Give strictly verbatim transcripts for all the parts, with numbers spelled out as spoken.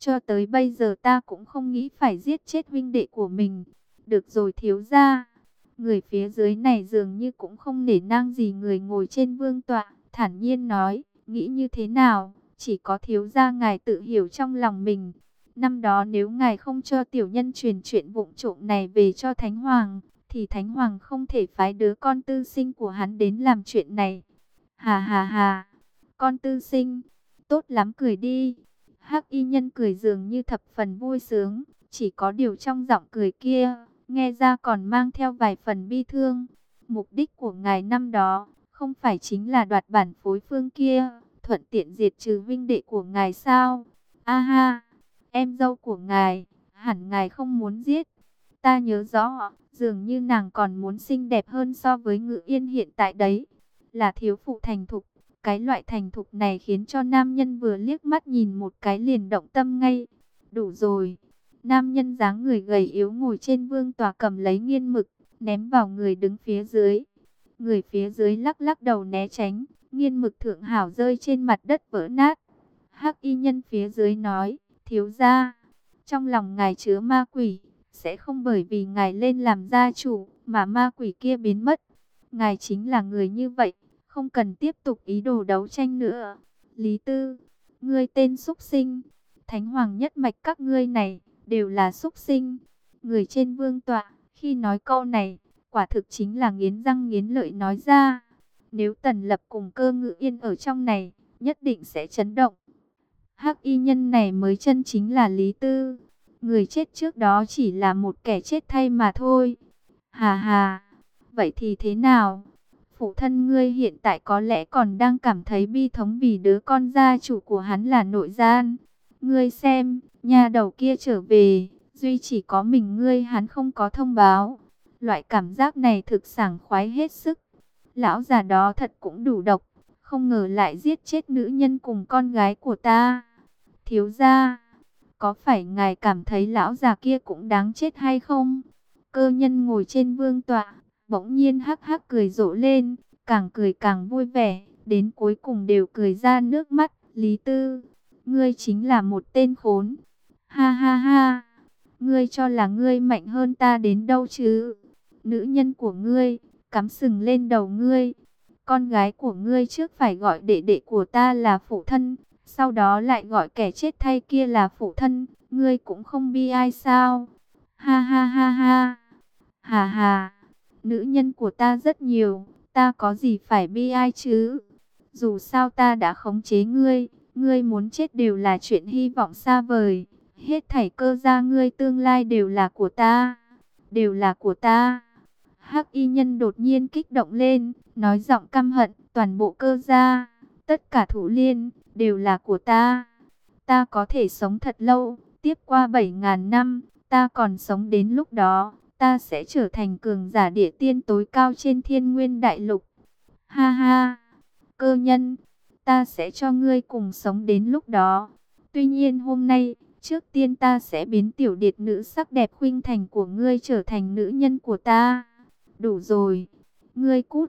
Cho tới bây giờ ta cũng không nghĩ phải giết chết huynh đệ của mình. Được rồi thiếu gia. Người phía dưới này dường như cũng không nể nang gì người ngồi trên vương tọa, thản nhiên nói, nghĩ như thế nào, chỉ có thiếu gia ngài tự hiểu trong lòng mình. Năm đó nếu ngài không cho tiểu nhân truyền chuyện vụng trộm này về cho Thánh Hoàng, thì Thánh Hoàng không thể phái đứa con tư sinh của hắn đến làm chuyện này. Hà hà hà, con tư sinh, tốt lắm cười đi. Hắc y nhân cười dường như thập phần vui sướng, chỉ có điều trong giọng cười kia, nghe ra còn mang theo vài phần bi thương. Mục đích của ngài năm đó, không phải chính là đoạt bản phối phương kia, thuận tiện diệt trừ vinh đệ của ngài sao? A ha, em dâu của ngài, hẳn ngài không muốn giết. Ta nhớ rõ, dường như nàng còn muốn xinh đẹp hơn so với Ngự Yên hiện tại đấy. Là thiếu phụ thành thục. Cái loại thành thục này khiến cho nam nhân vừa liếc mắt nhìn một cái liền động tâm ngay. Đủ rồi. Nam nhân dáng người gầy yếu ngồi trên vương tòa cầm lấy nghiên mực, ném vào người đứng phía dưới. Người phía dưới lắc lắc đầu né tránh, nghiên mực thượng hảo rơi trên mặt đất vỡ nát. Hắc y nhân phía dưới nói, thiếu gia, trong lòng ngài chứa ma quỷ, sẽ không bởi vì ngài lên làm gia chủ mà ma quỷ kia biến mất. Ngài chính là người như vậy, không cần tiếp tục ý đồ đấu tranh nữa. Lý Tư, ngươi tên súc sinh, Thánh Hoàng nhất mạch các ngươi này đều là súc sinh. Người trên vương tọa khi nói câu này, quả thực chính là nghiến răng nghiến lợi nói ra. Nếu Tần Lập cùng Cơ Ngự Yên ở trong này, nhất định sẽ chấn động. Hắc y nhân này mới chân chính là Lý Tư. Người chết trước đó chỉ là một kẻ chết thay mà thôi. Hà hà, vậy thì thế nào? Phụ thân ngươi hiện tại có lẽ còn đang cảm thấy bi thống vì đứa con gia chủ của hắn là nội gian. Ngươi xem, nhà đầu kia trở về, duy chỉ có mình ngươi hắn không có thông báo. Loại cảm giác này thực sảng khoái hết sức. Lão già đó thật cũng đủ độc, không ngờ lại giết chết nữ nhân cùng con gái của ta. Thiếu gia, có phải ngài cảm thấy lão già kia cũng đáng chết hay không? Cơ nhân ngồi trên vương tọa, bỗng nhiên hắc hắc cười rộ lên, càng cười càng vui vẻ, đến cuối cùng đều cười ra nước mắt. Lý Tư, ngươi chính là một tên khốn. Ha ha ha, ngươi cho là ngươi mạnh hơn ta đến đâu chứ? Nữ nhân của ngươi, cắm sừng lên đầu ngươi. Con gái của ngươi trước phải gọi đệ đệ của ta là phụ thân, sau đó lại gọi kẻ chết thay kia là phụ thân. Ngươi cũng không bi ai sao? Ha ha ha ha, hà hà, nữ nhân của ta rất nhiều, ta có gì phải bi ai chứ? Dù sao ta đã khống chế ngươi, ngươi muốn chết đều là chuyện hy vọng xa vời. Hết thảy cơ gia ngươi tương lai đều là của ta, đều là của ta. Hắc y nhân đột nhiên kích động lên, nói giọng căm hận, toàn bộ cơ gia, tất cả Thủ Liên, đều là của ta. Ta có thể sống thật lâu, tiếp qua bảy ngàn năm, ta còn sống đến lúc đó, ta sẽ trở thành cường giả địa tiên tối cao trên thiên nguyên đại lục. Ha ha, cơ nhân, ta sẽ cho ngươi cùng sống đến lúc đó. Tuy nhiên hôm nay, trước tiên ta sẽ biến tiểu điệt nữ sắc đẹp khuynh thành của ngươi trở thành nữ nhân của ta. Đủ rồi, ngươi cút,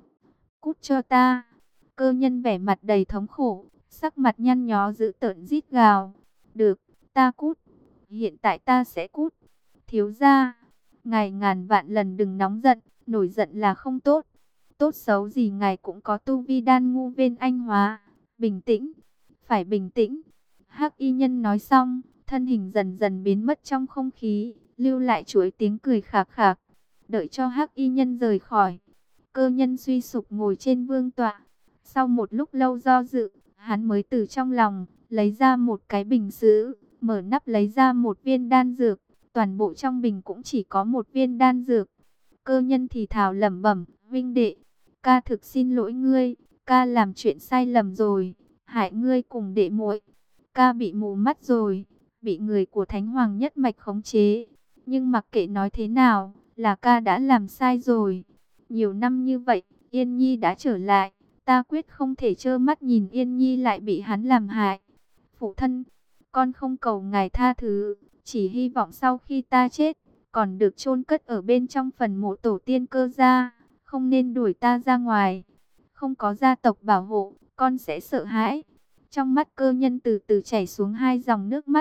cút cho ta. Cơ nhân vẻ mặt đầy thống khổ, sắc mặt nhăn nhó dữ tợn rít gào. Được, ta cút, hiện tại ta sẽ cút. Thiếu gia, ngài ngàn vạn lần đừng nóng giận, nổi giận là không tốt. Tốt xấu gì ngài cũng có tu vi đan ngu viên anh hóa. Bình tĩnh, phải bình tĩnh. Hắc y nhân nói xong, thân hình dần dần biến mất trong không khí, lưu lại chuỗi tiếng cười khạc khạc. Đợi cho Hắc y nhân rời khỏi, cơ nhân suy sụp ngồi trên vương tọa. Sau một lúc lâu do dự, hắn mới từ trong lòng lấy ra một cái bình sứ, mở nắp lấy ra một viên đan dược. Toàn bộ trong bình cũng chỉ có một viên đan dược. Cơ nhân thì thào lẩm bẩm, huynh đệ, ca thực xin lỗi ngươi, ca làm chuyện sai lầm rồi, hại ngươi cùng đệ muội. Ca bị mù mắt rồi, bị người của Thánh Hoàng nhất mạch khống chế. Nhưng mặc kệ nói thế nào, là ca đã làm sai rồi. Nhiều năm như vậy, Yên Nhi đã trở lại, ta quyết không thể trơ mắt nhìn Yên Nhi lại bị hắn làm hại. Phụ thân, con không cầu ngài tha thứ, chỉ hy vọng sau khi ta chết, còn được chôn cất ở bên trong phần mộ tổ tiên Cơ gia, không nên đuổi ta ra ngoài. Không có gia tộc bảo hộ, con sẽ sợ hãi. Trong mắt cơ nhân từ từ chảy xuống hai dòng nước mắt.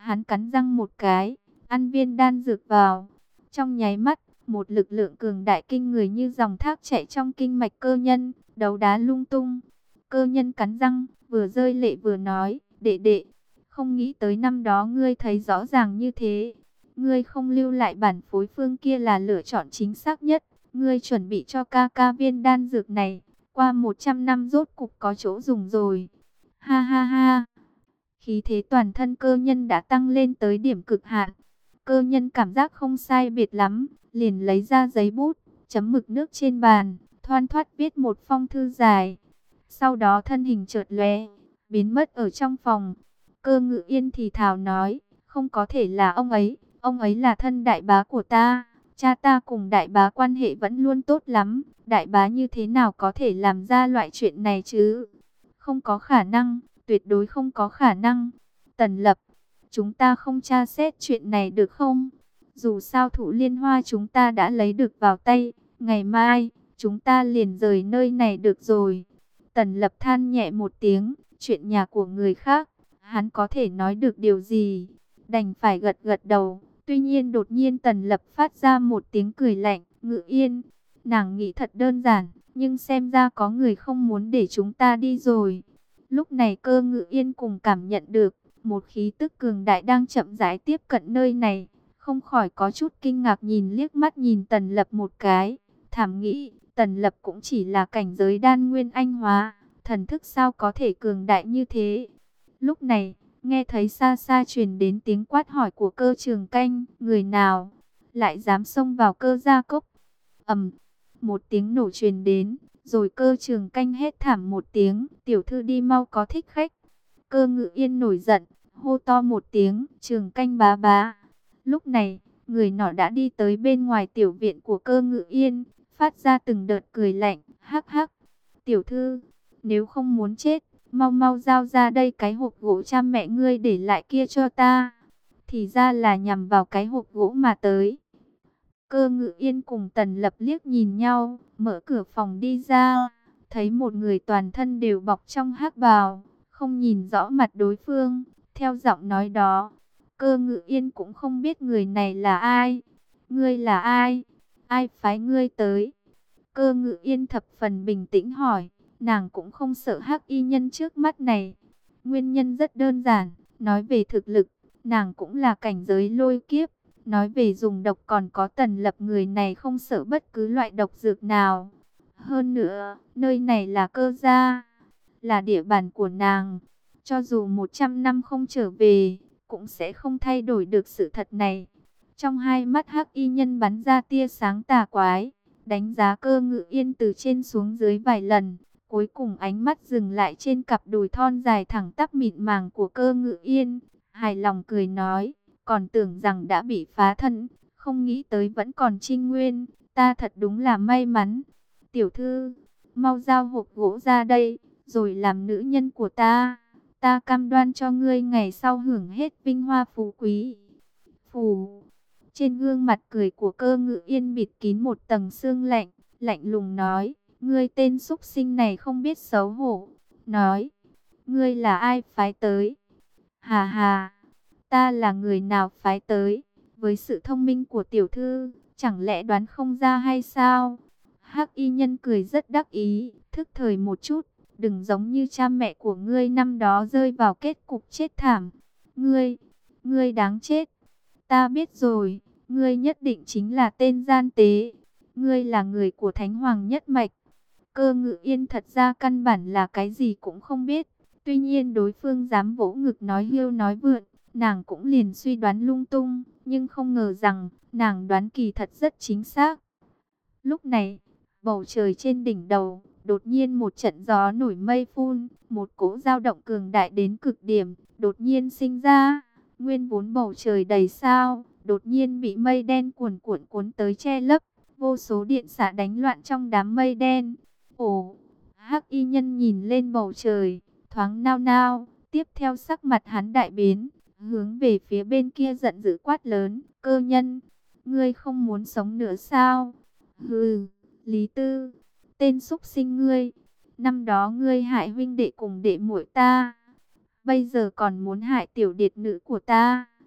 Hắn cắn răng một cái, ăn viên đan dược vào. Trong nháy mắt, một lực lượng cường đại kinh người như dòng thác chạy trong kinh mạch Cơ Nhân, đấu đá lung tung. Cơ Nhân cắn răng, vừa rơi lệ vừa nói, đệ đệ, không nghĩ tới năm đó ngươi thấy rõ ràng như thế. Ngươi không lưu lại bản phối phương kia là lựa chọn chính xác nhất. Ngươi chuẩn bị cho ca ca viên đan dược này, qua một trăm năm rốt cục có chỗ dùng rồi. Ha ha ha. Khí thế toàn thân Cơ Nhân đã tăng lên tới điểm cực hạn. Cơ Nhân cảm giác không sai biệt lắm, liền lấy ra giấy bút, chấm mực nước trên bàn, thoăn thoắt viết một phong thư dài. Sau đó thân hình chợt lóe, biến mất ở trong phòng. Cơ Ngự Yên thì thào nói, không có thể là ông ấy, ông ấy là thân đại bá của ta. Cha ta cùng đại bá quan hệ vẫn luôn tốt lắm, đại bá như thế nào có thể làm ra loại chuyện này chứ? Không có khả năng, tuyệt đối không có khả năng. Tần Lập, chúng ta không tra xét chuyện này được không? Dù sao Thụ Liên Hoa chúng ta đã lấy được vào tay, ngày mai, chúng ta liền rời nơi này được rồi. Tần Lập than nhẹ một tiếng, chuyện nhà của người khác, hắn có thể nói được điều gì? Đành phải gật gật đầu. Tuy nhiên đột nhiên Tần Lập phát ra một tiếng cười lạnh, Ngự Yên. Nàng nghĩ thật đơn giản, nhưng xem ra có người không muốn để chúng ta đi rồi. Lúc này Cơ Ngự Yên cùng cảm nhận được, một khí tức cường đại đang chậm rãi tiếp cận nơi này. Không khỏi có chút kinh ngạc nhìn liếc mắt nhìn Tần Lập một cái. Thảm nghĩ, Tần Lập cũng chỉ là cảnh giới đan nguyên anh hóa, thần thức sao có thể cường đại như thế. Lúc này, nghe thấy xa xa truyền đến tiếng quát hỏi của Cơ Trường Canh, người nào lại dám xông vào Cơ gia cốc? Ầm, một tiếng nổ truyền đến, rồi Cơ Trường Canh hét thảm một tiếng, tiểu thư đi mau có thích khách. Cơ Ngự Yên nổi giận, hô to một tiếng, Trường Canh bá bá. Lúc này, người nọ đã đi tới bên ngoài tiểu viện của Cơ Ngự Yên, phát ra từng đợt cười lạnh, hắc hắc. Tiểu thư, nếu không muốn chết, mau mau giao ra đây cái hộp gỗ cha mẹ ngươi để lại kia cho ta. Thì ra là nhằm vào cái hộp gỗ mà tới. Cơ Ngự Yên cùng Tần Lập liếc nhìn nhau, mở cửa phòng đi ra, thấy một người toàn thân đều bọc trong hắc bào, không nhìn rõ mặt đối phương. Theo giọng nói đó, Cơ Ngự Yên cũng không biết người này là ai. Ngươi là ai? Ai phái ngươi tới? Cơ Ngự Yên thập phần bình tĩnh hỏi. Nàng cũng không sợ hắc y nhân trước mắt này. Nguyên nhân rất đơn giản. Nói về thực lực, nàng cũng là cảnh giới lôi kiếp. Nói về dùng độc còn có Tần Lập, người này không sợ bất cứ loại độc dược nào. Hơn nữa, nơi này là Cơ gia, là địa bàn của nàng. Cho dù một trăm năm không trở về, cũng sẽ không thay đổi được sự thật này. Trong hai mắt hắc y nhân bắn ra tia sáng tà quái, đánh giá Cơ Ngự Yên từ trên xuống dưới vài lần. Cuối cùng ánh mắt dừng lại trên cặp đùi thon dài thẳng tắp mịn màng của Cơ Ngự Yên. Hài lòng cười nói, còn tưởng rằng đã bị phá thân, không nghĩ tới vẫn còn trinh nguyên. Ta thật đúng là may mắn. Tiểu thư, mau giao hộp gỗ ra đây, rồi làm nữ nhân của ta. Ta cam đoan cho ngươi ngày sau hưởng hết vinh hoa phú quý. Phù. Trên gương mặt cười của Cơ Ngự Yên bịt kín một tầng sương lạnh, lạnh lùng nói, ngươi tên súc sinh này không biết xấu hổ. Nói, ngươi là ai phái tới? Hà hà, ta là người nào phái tới? Với sự thông minh của tiểu thư, chẳng lẽ đoán không ra hay sao? Hắc y nhân cười rất đắc ý, thức thời một chút, đừng giống như cha mẹ của ngươi năm đó rơi vào kết cục chết thảm. Ngươi, ngươi đáng chết. Ta biết rồi, ngươi nhất định chính là tên gian tế. Ngươi là người của Thánh Hoàng nhất mạch. Cơ Ngự Yên thật ra căn bản là cái gì cũng không biết. Tuy nhiên đối phương dám vỗ ngực nói hiêu nói vượn, nàng cũng liền suy đoán lung tung. Nhưng không ngờ rằng, nàng đoán kỳ thật rất chính xác. Lúc này, bầu trời trên đỉnh đầu, đột nhiên một trận gió nổi mây phun, một cỗ dao động cường đại đến cực điểm, đột nhiên sinh ra. Nguyên vốn bầu trời đầy sao, đột nhiên bị mây đen cuồn cuộn cuốn tới che lấp, vô số điện xạ đánh loạn trong đám mây đen. Ồ, hắc y nhân nhìn lên bầu trời, thoáng nao nao, tiếp theo sắc mặt hắn đại biến, hướng về phía bên kia giận dữ quát lớn, Cơ nhân, ngươi không muốn sống nữa sao? Hừ, Lý Tư, tên súc sinh ngươi, năm đó ngươi hại huynh đệ cùng đệ muội ta, bây giờ còn muốn hại tiểu điệt nữ của ta.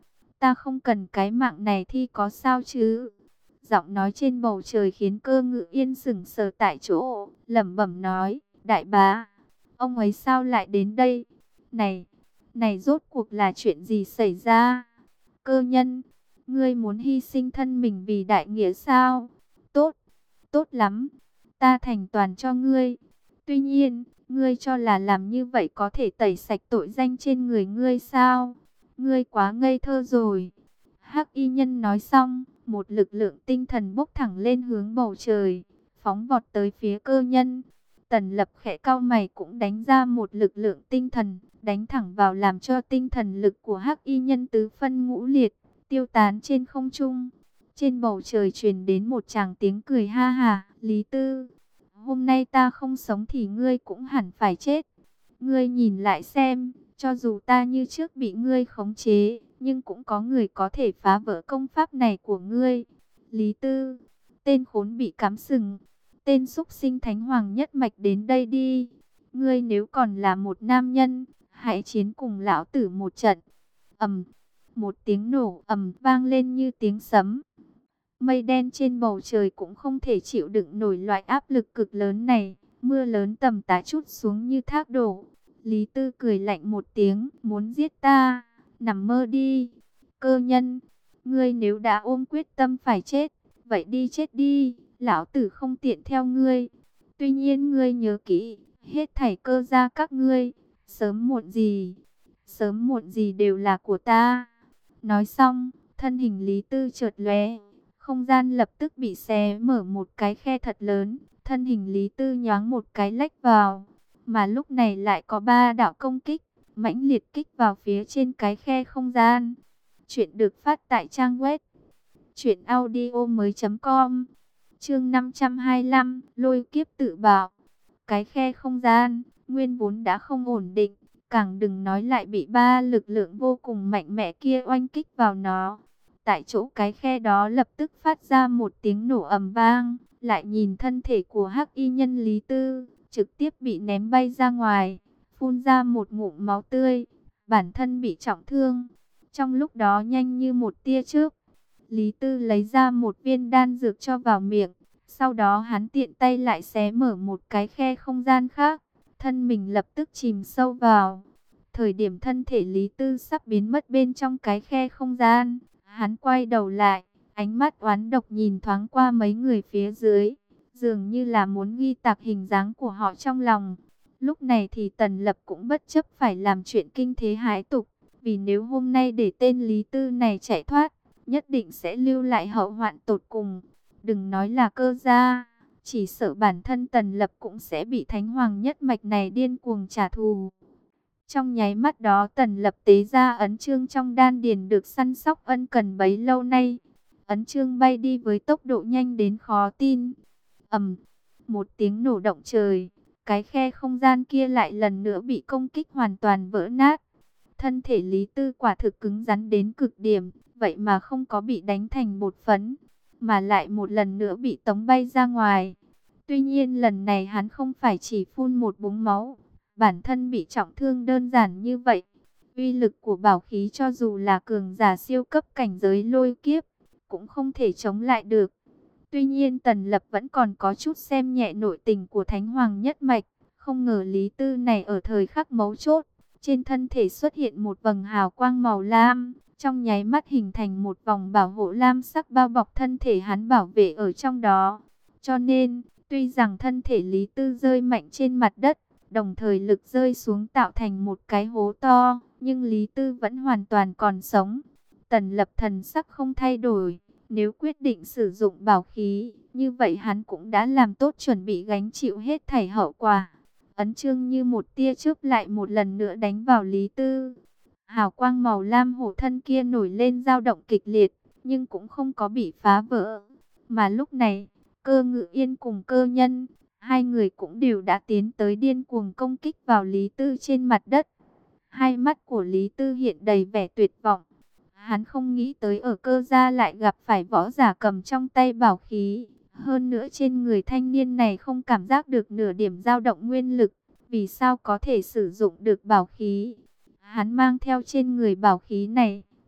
ta không cần cái mạng này thì có sao chứ? Giọng nói trên bầu trời khiến Cơ Ngự Yên sững sờ tại chỗ, lẩm bẩm nói, đại bá, ông ấy sao lại đến đây? Này, này rốt cuộc là chuyện gì xảy ra? Cơ Nhân, ngươi muốn hy sinh thân mình vì đại nghĩa sao? Tốt, tốt lắm, ta thành toàn cho ngươi. Tuy nhiên, ngươi cho là làm như vậy có thể tẩy sạch tội danh trên người ngươi sao? Ngươi quá ngây thơ rồi. Hắc y nhân nói xong, một lực lượng tinh thần bốc thẳng lên hướng bầu trời, phóng vọt tới phía Cơ Nhân. Tần Lập khẽ cau mày cũng đánh ra một lực lượng tinh thần, đánh thẳng vào làm cho tinh thần lực của Hắc y nhân tứ phân ngũ liệt, tiêu tán trên không trung. Trên bầu trời truyền đến một tràng tiếng cười ha hả, Lý Tư, hôm nay ta không sống thì ngươi cũng hẳn phải chết. Ngươi nhìn lại xem, cho dù ta như trước bị ngươi khống chế, nhưng cũng có người có thể phá vỡ công pháp này của ngươi. Lý Tư, tên khốn bị cắm sừng, tên súc sinh thánh hoàng nhất mạch đến đây đi. Ngươi nếu còn là một nam nhân, hãy chiến cùng lão tử một trận. Ầm, một tiếng nổ ầm vang lên như tiếng sấm. Mây đen trên bầu trời cũng không thể chịu đựng nổi loại áp lực cực lớn này. Mưa lớn tầm tã trút xuống như thác đổ. Lý Tư cười lạnh một tiếng, muốn giết ta, nằm mơ đi. Cơ Nhân, ngươi nếu đã ôm quyết tâm phải chết, vậy đi chết đi, lão tử không tiện theo ngươi. Tuy nhiên ngươi nhớ kỹ, hết thảy Cơ gia các ngươi, sớm muộn gì, sớm muộn gì đều là của ta. Nói xong, thân hình Lý Tư chợt lóe, không gian lập tức bị xé mở một cái khe thật lớn, thân hình Lý Tư nhoáng một cái lách vào, mà lúc này lại có ba đạo công kích, mãnh liệt kích vào phía trên cái khe không gian. Chuyện được phát tại trang web truyện audio mới.com, chương năm trăm hai mươi lăm, lôi kiếp tự bạo. Cái khe không gian, nguyên vốn đã không ổn định, càng đừng nói lại bị ba lực lượng vô cùng mạnh mẽ kia oanh kích vào nó. Tại chỗ cái khe đó lập tức phát ra một tiếng nổ ầm vang, lại nhìn thân thể của Hắc y nhân Lý Tư, trực tiếp bị ném bay ra ngoài, phun ra một ngụm máu tươi, bản thân bị trọng thương. Trong lúc đó nhanh như một tia chớp, Lý Tư lấy ra một viên đan dược cho vào miệng, sau đó hắn tiện tay lại xé mở một cái khe không gian khác, thân mình lập tức chìm sâu vào. Thời điểm thân thể Lý Tư sắp biến mất bên trong cái khe không gian, hắn quay đầu lại, ánh mắt oán độc nhìn thoáng qua mấy người phía dưới, dường như là muốn ghi tạc hình dáng của họ trong lòng. Lúc này thì Tần Lập cũng bất chấp phải làm chuyện kinh thế hãi tục, vì nếu hôm nay để tên Lý Tư này chạy thoát, nhất định sẽ lưu lại hậu hoạn tột cùng. Đừng nói là Cơ gia, chỉ sợ bản thân Tần Lập cũng sẽ bị thánh hoàng nhất mạch này điên cuồng trả thù. Trong nháy mắt đó Tần Lập tế ra ấn chương trong đan điền được săn sóc ân cần bấy lâu nay. Ấn chương bay đi với tốc độ nhanh đến khó tin. Ầm, một tiếng nổ động trời, cái khe không gian kia lại lần nữa bị công kích hoàn toàn vỡ nát. Thân thể Lý Tư quả thực cứng rắn đến cực điểm, vậy mà không có bị đánh thành bột phấn, mà lại một lần nữa bị tống bay ra ngoài. Tuy nhiên lần này hắn không phải chỉ phun một búng máu, bản thân bị trọng thương đơn giản như vậy. Uy lực của bảo khí cho dù là cường giả siêu cấp cảnh giới lôi kiếp, cũng không thể chống lại được. Tuy nhiên Tần Lập vẫn còn có chút xem nhẹ nội tình của Thánh Hoàng nhất mạch, không ngờ Lý Tư này ở thời khắc mấu chốt, trên thân thể xuất hiện một vầng hào quang màu lam, trong nháy mắt hình thành một vòng bảo hộ lam sắc bao bọc thân thể hắn, bảo vệ ở trong đó. Cho nên, tuy rằng thân thể Lý Tư rơi mạnh trên mặt đất, đồng thời lực rơi xuống tạo thành một cái hố to, nhưng Lý Tư vẫn hoàn toàn còn sống. Tần Lập thần sắc không thay đổi, nếu quyết định sử dụng bảo khí, như vậy hắn cũng đã làm tốt chuẩn bị gánh chịu hết thảy hậu quả. Ấn chương như một tia chớp lại một lần nữa đánh vào Lý Tư. Hào quang màu lam hộ thân kia nổi lên dao động kịch liệt, nhưng cũng không có bị phá vỡ. Mà lúc này, Cơ Ngự Yên cùng Cơ Nhân, hai người cũng đều đã tiến tới điên cuồng công kích vào Lý Tư trên mặt đất. Hai mắt của Lý Tư hiện đầy vẻ tuyệt vọng. Hắn không nghĩ tới ở Cơ gia lại gặp phải võ giả cầm trong tay bảo khí. Hơn nữa trên người thanh niên này không cảm giác được nửa điểm dao động nguyên lực. Vì sao có thể sử dụng được bảo khí? Hắn mang theo trên người bảo khí này,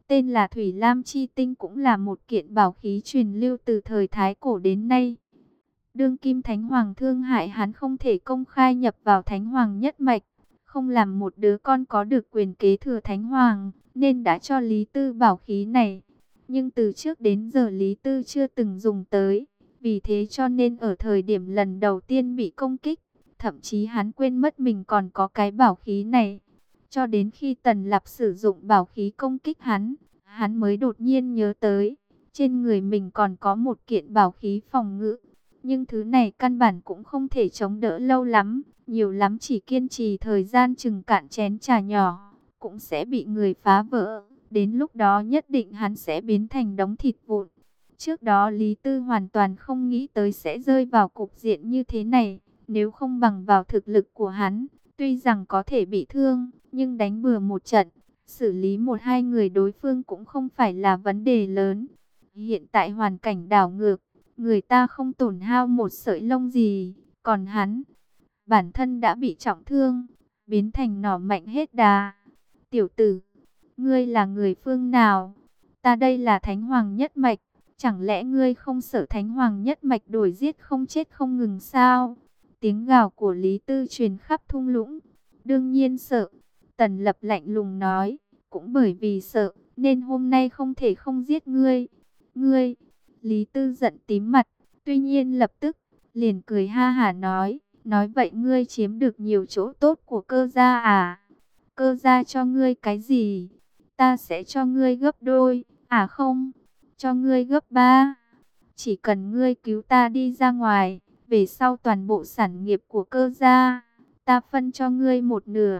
tên là Thủy Lam Chi Tinh, cũng là một kiện bảo khí truyền lưu từ thời Thái Cổ đến nay. Đương kim Thánh Hoàng thương hại hắn không thể công khai nhập vào Thánh Hoàng nhất mạch, không làm một đứa con có được quyền kế thừa Thánh Hoàng, nên đã cho Lý Tư bảo khí này. Nhưng từ trước đến giờ Lý Tư chưa từng dùng tới, vì thế cho nên ở thời điểm lần đầu tiên bị công kích, thậm chí hắn quên mất mình còn có cái bảo khí này. Cho đến khi Tần Lập sử dụng bảo khí công kích hắn, hắn mới đột nhiên nhớ tới, trên người mình còn có một kiện bảo khí phòng ngự. Nhưng thứ này căn bản cũng không thể chống đỡ lâu lắm, nhiều lắm chỉ kiên trì thời gian chừng cạn chén trà nhỏ, cũng sẽ bị người phá vỡ. Đến lúc đó nhất định hắn sẽ biến thành đống thịt vụn. Trước đó Lý Tư hoàn toàn không nghĩ tới sẽ rơi vào cục diện như thế này, nếu không bằng vào thực lực của hắn, tuy rằng có thể bị thương, nhưng đánh bừa một trận, xử lý một hai người đối phương cũng không phải là vấn đề lớn. Hiện tại hoàn cảnh đảo ngược, người ta không tổn hao một sợi lông gì, còn hắn, bản thân đã bị trọng thương, biến thành nỏ mạnh hết đà. Tiểu tử, ngươi là người phương nào? Ta đây là Thánh Hoàng nhất mạch, chẳng lẽ ngươi không sợ Thánh Hoàng nhất mạch đuổi giết không chết không ngừng sao? Tiếng gào của Lý Tư truyền khắp thung lũng. Đương nhiên sợ, Tần Lập lạnh lùng nói, cũng bởi vì sợ, nên hôm nay không thể không giết ngươi. Ngươi, Lý Tư giận tím mặt, tuy nhiên lập tức, liền cười ha hả nói, nói vậy ngươi chiếm được nhiều chỗ tốt của Cơ gia à? Cơ gia cho ngươi cái gì? Ta sẽ cho ngươi gấp đôi, à không, cho ngươi gấp ba. Chỉ cần ngươi cứu ta đi ra ngoài, về sau toàn bộ sản nghiệp của Cơ gia, ta phân cho ngươi một nửa.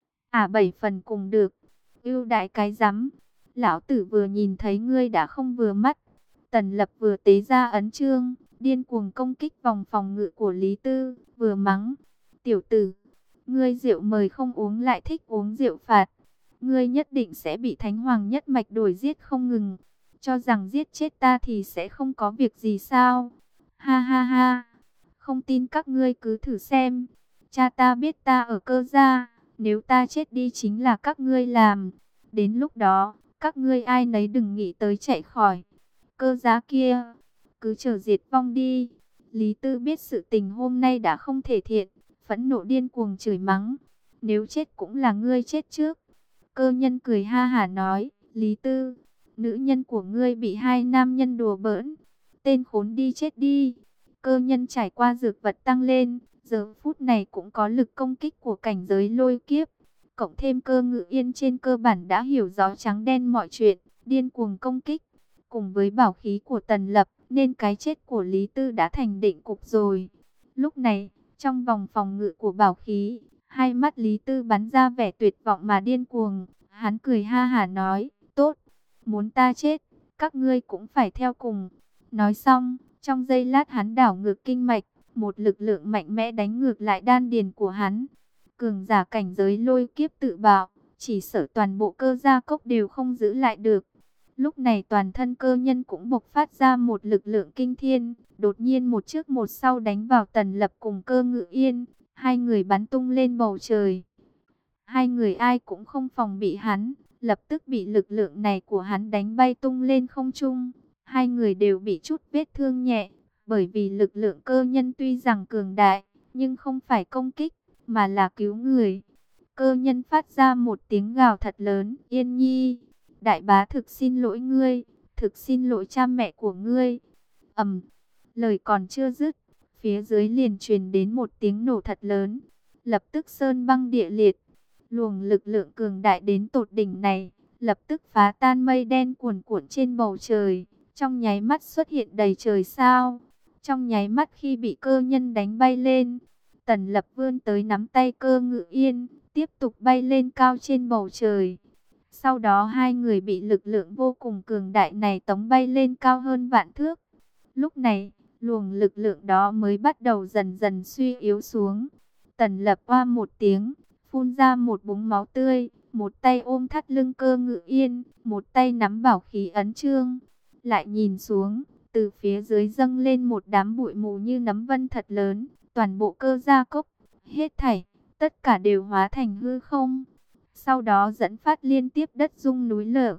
À bảy phần cùng được, ưu đãi cái rắm. Lão tử vừa nhìn thấy ngươi đã không vừa mắt. Tần Lập vừa tế ra ấn chương, điên cuồng công kích vòng phòng ngự của Lý Tư, vừa mắng. Tiểu tử, ngươi rượu mời không uống lại thích uống rượu phạt. Ngươi nhất định sẽ bị Thánh Hoàng nhất mạch đuổi giết không ngừng. Cho rằng giết chết ta thì sẽ không có việc gì sao? Ha ha ha, không tin các ngươi cứ thử xem. Cha ta biết ta ở Cơ gia, nếu ta chết đi chính là các ngươi làm. Đến lúc đó, các ngươi ai nấy đừng nghĩ tới chạy khỏi Cơ gia kia, cứ chờ diệt vong đi. Lý Tư biết sự tình hôm nay đã không thể thiện, phẫn nộ điên cuồng chửi mắng. Nếu chết cũng là ngươi chết trước. Cơ Nhân cười ha hả nói, Lý Tư, nữ nhân của ngươi bị hai nam nhân đùa bỡn, tên khốn đi chết đi. Cơ Nhân trải qua dược vật tăng lên, giờ phút này cũng có lực công kích của cảnh giới lôi kiếp. Cộng thêm Cơ Ngự Yên trên cơ bản đã hiểu rõ trắng đen mọi chuyện, điên cuồng công kích. Cùng với bảo khí của Tần Lập, nên cái chết của Lý Tư đã thành định cục rồi. Lúc này, trong vòng phòng ngự của bảo khí, hai mắt Lý Tư bắn ra vẻ tuyệt vọng mà điên cuồng. Hắn cười ha hả nói, tốt, muốn ta chết, các ngươi cũng phải theo cùng. Nói xong, trong giây lát hắn đảo ngược kinh mạch, một lực lượng mạnh mẽ đánh ngược lại đan điền của hắn. Cường giả cảnh giới lôi kiếp tự bạo, chỉ sợ toàn bộ Cơ gia cốc đều không giữ lại được. Lúc này toàn thân Cơ Nhân cũng bộc phát ra một lực lượng kinh thiên, đột nhiên một trước một sau đánh vào Tần Lập cùng Cơ Ngự Yên, hai người bắn tung lên bầu trời. Hai người ai cũng không phòng bị hắn, lập tức bị lực lượng này của hắn đánh bay tung lên không trung. Hai người đều bị chút vết thương nhẹ, bởi vì lực lượng Cơ Nhân tuy rằng cường đại, nhưng không phải công kích, mà là cứu người. Cơ Nhân phát ra một tiếng gào thật lớn, Yên Nhi, đại bá thực xin lỗi ngươi, thực xin lỗi cha mẹ của ngươi. Ầm, lời còn chưa dứt, phía dưới liền truyền đến một tiếng nổ thật lớn, lập tức sơn băng địa liệt. Luồng lực lượng cường đại đến tột đỉnh này, lập tức phá tan mây đen cuồn cuộn trên bầu trời, trong nháy mắt xuất hiện đầy trời sao. Trong nháy mắt khi bị Cơ Nhân đánh bay lên, Tần Lập vươn tới nắm tay Cơ Ngự Yên, tiếp tục bay lên cao trên bầu trời. Sau đó hai người bị lực lượng vô cùng cường đại này tống bay lên cao hơn vạn thước. Lúc này, luồng lực lượng đó mới bắt đầu dần dần suy yếu xuống. Tần Lập oa một tiếng, phun ra một búng máu tươi, một tay ôm thắt lưng Cơ Ngự Yên, một tay nắm bảo khí ấn chương. Lại nhìn xuống, từ phía dưới dâng lên một đám bụi mù như nấm vân thật lớn, toàn bộ Cơ gia cốc, hết thảy, tất cả đều hóa thành hư không. Sau đó dẫn phát liên tiếp đất rung núi lở.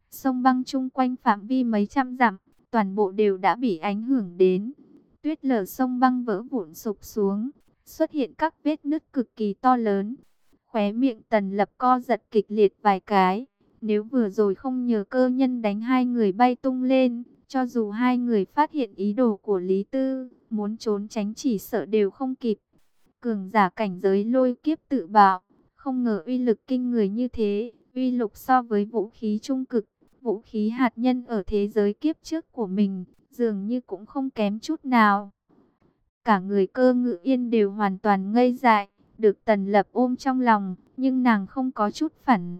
Sông băng chung quanh phạm vi mấy trăm dặm, toàn bộ đều đã bị ảnh hưởng đến. Tuyết lở sông băng vỡ vụn sụp xuống, xuất hiện các vết nứt cực kỳ to lớn. Khóe miệng Tần Lập co giật kịch liệt vài cái. Nếu vừa rồi không nhờ cơ nhân đánh hai người bay tung lên, cho dù hai người phát hiện ý đồ của Lý Tư, muốn trốn tránh chỉ sợ đều không kịp. Cường giả cảnh giới lôi kiếp tự bạo, không ngờ uy lực kinh người như thế, uy lực so với vũ khí trung cực, vũ khí hạt nhân ở thế giới kiếp trước của mình, dường như cũng không kém chút nào. Cả người Cơ Ngự Yên đều hoàn toàn ngây dại, được Tần Lập ôm trong lòng, nhưng nàng không có chút phản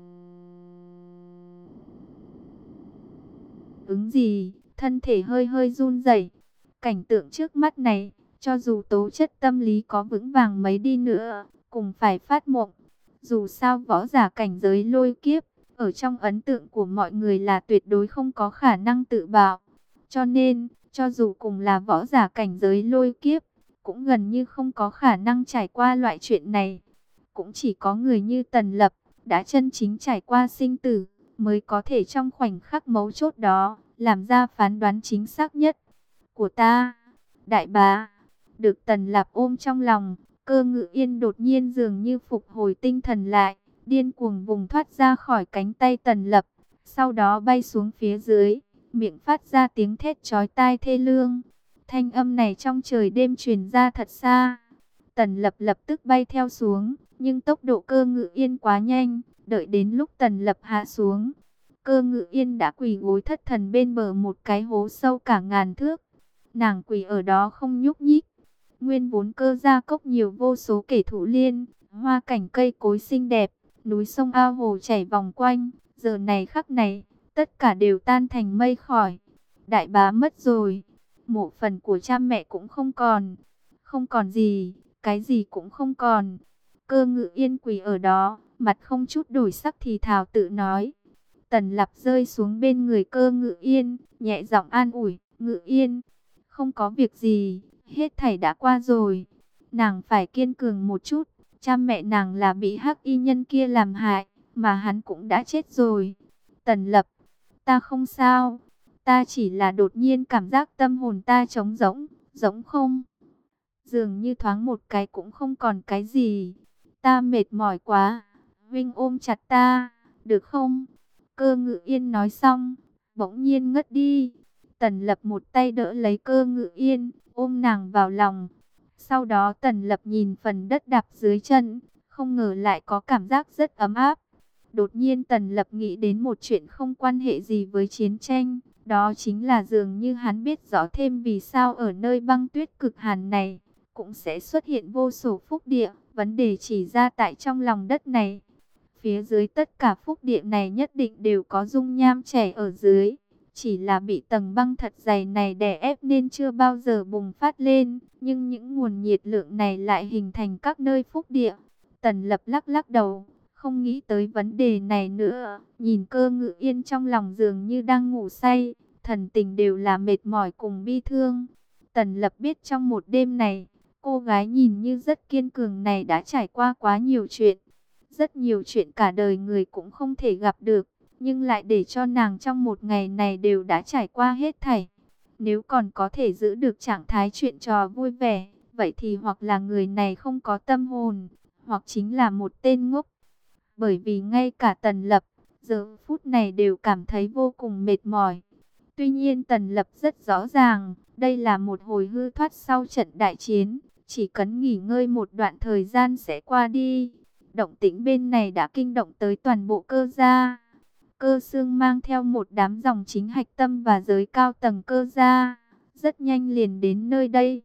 ứng gì, thân thể hơi hơi run rẩy. Cảnh tượng trước mắt này, cho dù tố chất tâm lý có vững vàng mấy đi nữa, cũng phải phát mộng. Dù sao võ giả cảnh giới lôi kiếp, ở trong ấn tượng của mọi người là tuyệt đối không có khả năng tự bạo. Cho nên, cho dù cùng là võ giả cảnh giới lôi kiếp, cũng gần như không có khả năng trải qua loại chuyện này. Cũng chỉ có người như Tần Lập, đã chân chính trải qua sinh tử, mới có thể trong khoảnh khắc mấu chốt đó, làm ra phán đoán chính xác nhất. Của ta, đại bá, được Tần Lạp ôm trong lòng, Cơ Ngự Yên đột nhiên dường như phục hồi tinh thần lại, điên cuồng vùng thoát ra khỏi cánh tay Tần Lập, sau đó bay xuống phía dưới, miệng phát ra tiếng thét chói tai thê lương. Thanh âm này trong trời đêm truyền ra thật xa. Tần Lập lập tức bay theo xuống, nhưng tốc độ Cơ Ngự Yên quá nhanh, đợi đến lúc Tần Lập hạ xuống, Cơ Ngự Yên đã quỳ gối thất thần bên bờ một cái hố sâu cả ngàn thước. Nàng quỳ ở đó không nhúc nhích. Nguyên vốn Cơ gia cốc nhiều vô số kẻ thụ liên, hoa cảnh cây cối xinh đẹp, núi sông ao hồ chảy vòng quanh, giờ này khắc này, tất cả đều tan thành mây khói. Đại bá mất rồi, mộ phần của cha mẹ cũng không còn, không còn gì, cái gì cũng không còn. Cơ Ngự Yên quỳ ở đó, mặt không chút đổi sắc thì thào tự nói. Tần Lập rơi xuống bên người Cơ Ngự Yên, nhẹ giọng an ủi, Ngự Yên, không có việc gì, hết thảy đã qua rồi. Nàng phải kiên cường một chút, cha mẹ nàng là bị hắc y nhân kia làm hại, mà hắn cũng đã chết rồi. Tần Lập, ta không sao, ta chỉ là đột nhiên cảm giác tâm hồn ta trống rỗng, rỗng không. Dường như thoáng một cái cũng không còn cái gì. Ta mệt mỏi quá, Vinh ôm chặt ta, được không? Cơ Ngự Yên nói xong, bỗng nhiên ngất đi. Tần Lập một tay đỡ lấy Cơ Ngự Yên, ôm nàng vào lòng. Sau đó Tần Lập nhìn phần đất đạp dưới chân, không ngờ lại có cảm giác rất ấm áp. Đột nhiên Tần Lập nghĩ đến một chuyện không quan hệ gì với chiến tranh. Đó chính là dường như hắn biết rõ thêm vì sao ở nơi băng tuyết cực hàn này, cũng sẽ xuất hiện vô số phúc địa. Vấn đề chỉ ra tại trong lòng đất này. Phía dưới tất cả phúc địa này nhất định đều có dung nham chảy ở dưới. Chỉ là bị tầng băng thật dày này đè ép nên chưa bao giờ bùng phát lên. Nhưng những nguồn nhiệt lượng này lại hình thành các nơi phúc địa. Tần Lập lắc lắc đầu, không nghĩ tới vấn đề này nữa. Nhìn Cơ Ngự Yên trong lòng dường như đang ngủ say, thần tình đều là mệt mỏi cùng bi thương. Tần Lập biết trong một đêm này, cô gái nhìn như rất kiên cường này đã trải qua quá nhiều chuyện. Rất nhiều chuyện cả đời người cũng không thể gặp được, nhưng lại để cho nàng trong một ngày này đều đã trải qua hết thảy. Nếu còn có thể giữ được trạng thái chuyện trò vui vẻ, vậy thì hoặc là người này không có tâm hồn, hoặc chính là một tên ngốc. Bởi vì ngay cả Tần Lập, giờ phút này đều cảm thấy vô cùng mệt mỏi. Tuy nhiên Tần Lập rất rõ ràng, đây là một hồi hư thoát sau trận đại chiến, chỉ cần nghỉ ngơi một đoạn thời gian sẽ qua đi. Động tĩnh bên này đã kinh động tới toàn bộ Cơ gia. Cơ Xương mang theo một đám dòng chính hạch tâm và giới cao tầng Cơ gia, rất nhanh liền đến nơi đây.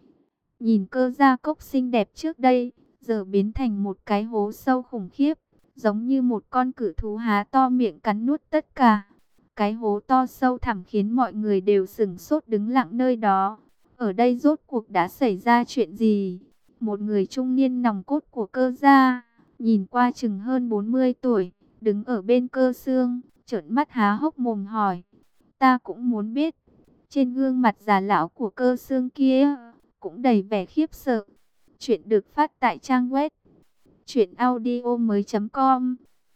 Nhìn Cơ gia cốc xinh đẹp trước đây, giờ biến thành một cái hố sâu khủng khiếp, giống như một con cự thú há to miệng cắn nuốt tất cả. Cái hố to sâu thẳm khiến mọi người đều sửng sốt đứng lặng nơi đó. Ở đây rốt cuộc đã xảy ra chuyện gì? Một người trung niên nòng cốt của Cơ gia, nhìn qua chừng hơn bốn mươi tuổi, đứng ở bên Cơ Xương, trợn mắt há hốc mồm hỏi. Ta cũng muốn biết. Trên gương mặt già lão của Cơ Xương kia, cũng đầy vẻ khiếp sợ. Chuyện được phát tại trang web truyện audio mới chấm com.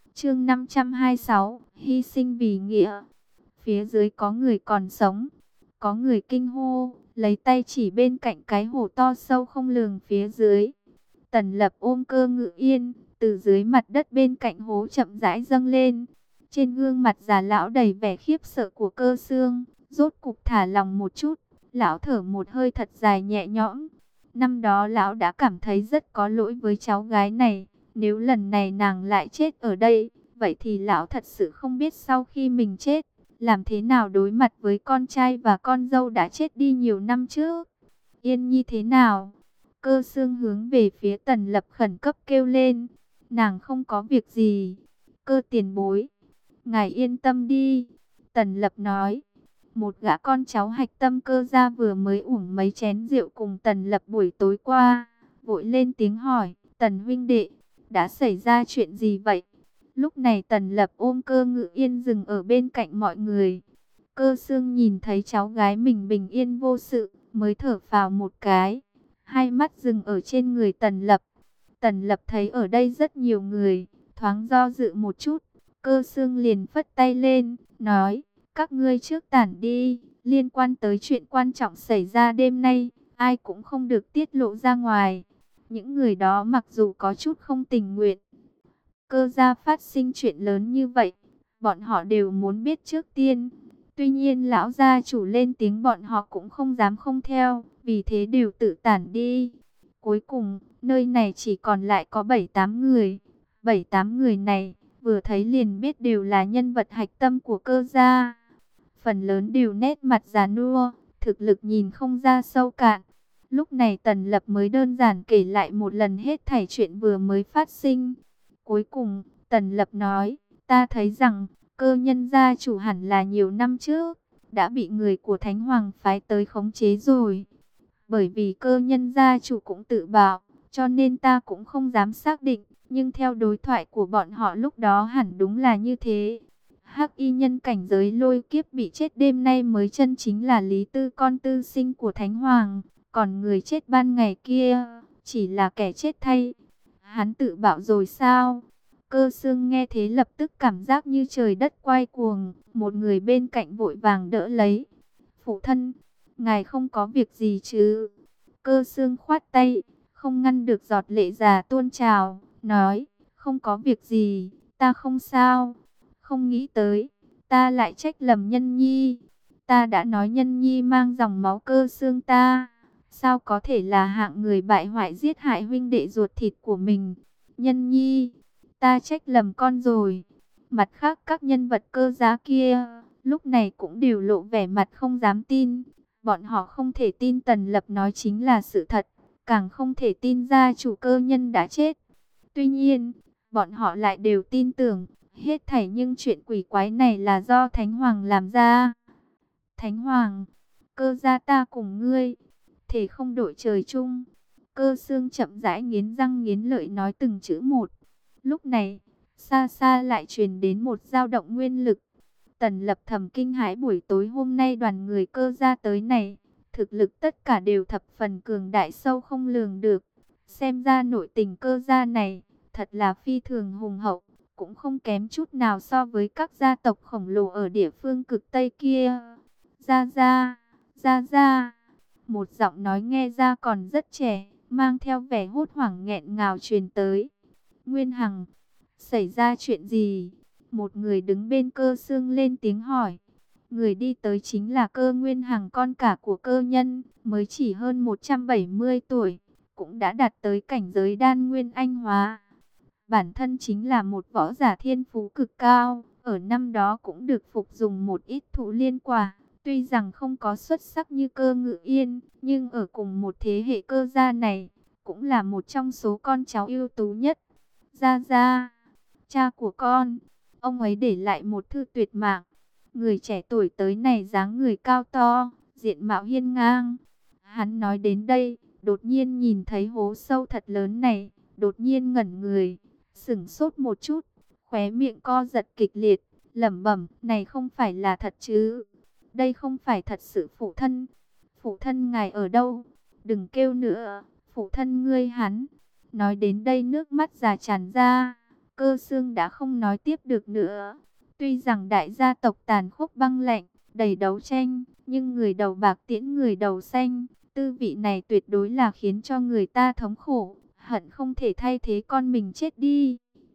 Chương năm trăm hai mươi sáu, hy sinh vì nghĩa. Phía dưới có người còn sống, có người kinh hô, lấy tay chỉ bên cạnh cái hổ to sâu không lường phía dưới. Tần Lập ôm Cơ Ngự Yên, từ dưới mặt đất bên cạnh hố chậm rãi dâng lên. Trên gương mặt già lão đầy vẻ khiếp sợ của Cơ Xương, rốt cục thả lòng một chút, lão thở một hơi thật dài nhẹ nhõm. Năm đó lão đã cảm thấy rất có lỗi với cháu gái này, nếu lần này nàng lại chết ở đây, vậy thì lão thật sự không biết sau khi mình chết, làm thế nào đối mặt với con trai và con dâu đã chết đi nhiều năm trước. Yên Nhi thế nào? Cơ Xương hướng về phía Tần Lập khẩn cấp kêu lên. Nàng không có việc gì. Cơ tiền bối, ngài yên tâm đi. Tần Lập nói. Một gã con cháu hạch tâm Cơ gia vừa mới uống mấy chén rượu cùng Tần Lập buổi tối qua, vội lên tiếng hỏi. Tần huynh đệ, đã xảy ra chuyện gì vậy? Lúc này Tần Lập ôm Cơ Ngự Yên dừng ở bên cạnh mọi người. Cơ Xương nhìn thấy cháu gái mình bình yên vô sự, mới thở phào một cái. Hai mắt dừng ở trên người Tần Lập. Tần Lập thấy ở đây rất nhiều người, thoáng do dự một chút. Cơ Xương liền phất tay lên, nói, các ngươi trước tản đi, liên quan tới chuyện quan trọng xảy ra đêm nay, ai cũng không được tiết lộ ra ngoài. Những người đó mặc dù có chút không tình nguyện, Cơ gia phát sinh chuyện lớn như vậy, bọn họ đều muốn biết trước tiên. Tuy nhiên lão gia chủ lên tiếng bọn họ cũng không dám không theo, vì thế đều tự tản đi. Cuối cùng, nơi này chỉ còn lại có bảy tám người. bảy tám người này, vừa thấy liền biết đều là nhân vật hạch tâm của Cơ gia. Phần lớn đều nét mặt già nua, thực lực nhìn không ra sâu cạn. Lúc này Tần Lập mới đơn giản kể lại một lần hết thảy chuyện vừa mới phát sinh. Cuối cùng, Tần Lập nói, ta thấy rằng, Cơ nhân gia chủ hẳn là nhiều năm trước, đã bị người của Thánh Hoàng phái tới khống chế rồi. Bởi vì Cơ nhân gia chủ cũng tự bảo, cho nên ta cũng không dám xác định, nhưng theo đối thoại của bọn họ lúc đó hẳn đúng là như thế. Hắc y nhân cảnh giới lôi kiếp bị chết đêm nay mới chân chính là Lý Tư con tư sinh của Thánh Hoàng, còn người chết ban ngày kia, chỉ là kẻ chết thay. Hắn tự bảo rồi sao? Cơ Xương nghe thế lập tức cảm giác như trời đất quay cuồng, một người bên cạnh vội vàng đỡ lấy. Phụ thân, ngài không có việc gì chứ? Cơ Xương khoát tay, không ngăn được giọt lệ già tuôn trào, nói, không có việc gì, ta không sao. Không nghĩ tới, ta lại trách lầm Nhân Nhi. Ta đã nói Nhân Nhi mang dòng máu Cơ Xương ta, sao có thể là hạng người bại hoại giết hại huynh đệ ruột thịt của mình? Nhân Nhi, ta trách lầm con rồi. Mặt khác các nhân vật Cơ gia kia, lúc này cũng đều lộ vẻ mặt không dám tin. Bọn họ không thể tin Tần Lập nói chính là sự thật, càng không thể tin gia chủ Cơ nhân đã chết. Tuy nhiên, bọn họ lại đều tin tưởng, hết thảy những chuyện quỷ quái này là do Thánh Hoàng làm ra. Thánh Hoàng, Cơ gia ta cùng ngươi, thể không đổi trời chung. Cơ Xương chậm rãi nghiến răng nghiến lợi nói từng chữ một. Lúc này, xa xa lại truyền đến một dao động nguyên lực. Tần Lập thầm kinh hãi, buổi tối hôm nay đoàn người Cơ gia tới này, thực lực tất cả đều thập phần cường đại sâu không lường được. Xem ra nội tình Cơ gia này, thật là phi thường hùng hậu, cũng không kém chút nào so với các gia tộc khổng lồ ở địa phương cực Tây kia. Gia Gia, Gia Gia, một giọng nói nghe ra còn rất trẻ, mang theo vẻ hốt hoảng nghẹn ngào truyền tới. Nguyên Hằng, xảy ra chuyện gì? Một người đứng bên Cơ Xương lên tiếng hỏi. Người đi tới chính là Cơ Nguyên Hằng, con cả của Cơ nhân, mới chỉ hơn một trăm bảy mươi tuổi, cũng đã đạt tới cảnh giới đan nguyên anh hóa. Bản thân chính là một võ giả thiên phú cực cao, ở năm đó cũng được phục dùng một ít thụ liên quả. Tuy rằng không có xuất sắc như Cơ Ngự Yên, nhưng ở cùng một thế hệ Cơ gia này, cũng là một trong số con cháu ưu tú nhất. Gia Gia, cha của con, ông ấy để lại một thư tuyệt mạng. Người trẻ tuổi tới này dáng người cao to, diện mạo hiên ngang. Hắn nói đến đây, đột nhiên nhìn thấy hố sâu thật lớn này, đột nhiên ngẩn người, sững sốt một chút, khóe miệng co giật kịch liệt, lẩm bẩm, này không phải là thật chứ? Đây không phải thật sự phụ thân. Phụ thân ngài ở đâu? Đừng kêu nữa, phụ thân ngươi hắn. Nói đến đây nước mắt già tràn ra. Cơ Xương đã không nói tiếp được nữa. Tuy rằng đại gia tộc tàn khốc băng lạnh, đầy đấu tranh, nhưng người đầu bạc tiễn người đầu xanh, tư vị này tuyệt đối là khiến cho người ta thống khổ, hận không thể thay thế con mình chết đi.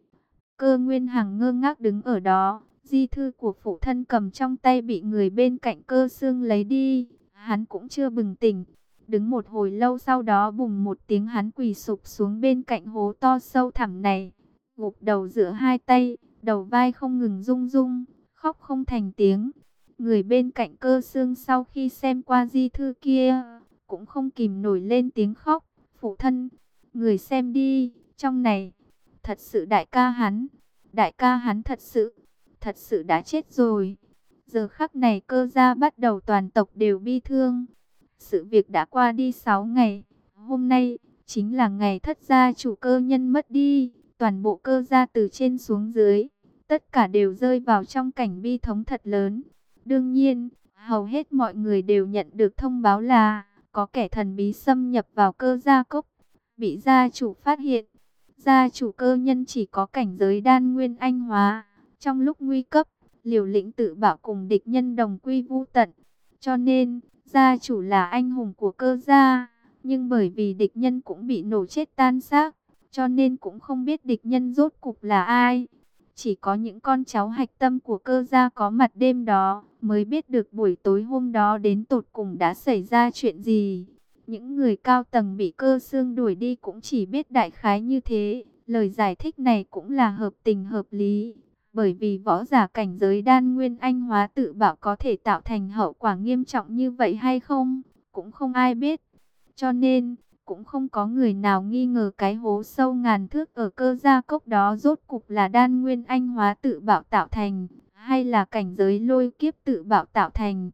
Cơ Nguyên Hằng ngơ ngác đứng ở đó, di thư của phụ thân cầm trong tay bị người bên cạnh Cơ Xương lấy đi, hắn cũng chưa bừng tỉnh. Đứng một hồi lâu sau đó bùng một tiếng hắn quỳ sụp xuống bên cạnh hố to sâu thẳm này, gục đầu giữa hai tay, đầu vai không ngừng rung rung, khóc không thành tiếng. Người bên cạnh Cơ Xương sau khi xem qua di thư kia, cũng không kìm nổi lên tiếng khóc. Phụ thân, người xem đi, trong này, thật sự đại ca hắn, đại ca hắn thật sự, thật sự đã chết rồi. Giờ khắc này Cơ gia bắt đầu toàn tộc đều bi thương. Sự việc đã qua đi sáu ngày, hôm nay chính là ngày thất gia chủ Cơ Nhân mất đi. Toàn bộ Cơ gia từ trên xuống dưới, tất cả đều rơi vào trong cảnh bi thống thật lớn. Đương nhiên, hầu hết mọi người đều nhận được thông báo là có kẻ thần bí xâm nhập vào Cơ gia cốc, bị gia chủ phát hiện. Gia chủ Cơ Nhân chỉ có cảnh giới đan nguyên anh hóa, trong lúc nguy cấp, liều lĩnh tự bảo cùng địch nhân đồng quy vu tận. Cho nên, gia chủ là anh hùng của Cơ gia, nhưng bởi vì địch nhân cũng bị nổ chết tan xác, cho nên cũng không biết địch nhân rốt cục là ai. Chỉ có những con cháu hạch tâm của Cơ gia có mặt đêm đó mới biết được buổi tối hôm đó đến tột cùng đã xảy ra chuyện gì. Những người cao tầng bị Cơ Xương đuổi đi cũng chỉ biết đại khái như thế. Lời giải thích này cũng là hợp tình hợp lý, bởi vì võ giả cảnh giới đan nguyên anh hóa tự bảo có thể tạo thành hậu quả nghiêm trọng như vậy hay không, cũng không ai biết. Cho nên, cũng không có người nào nghi ngờ cái hố sâu ngàn thước ở Cơ gia cốc đó rốt cục là đan nguyên anh hóa tự bảo tạo thành, hay là cảnh giới lôi kiếp tự bảo tạo thành.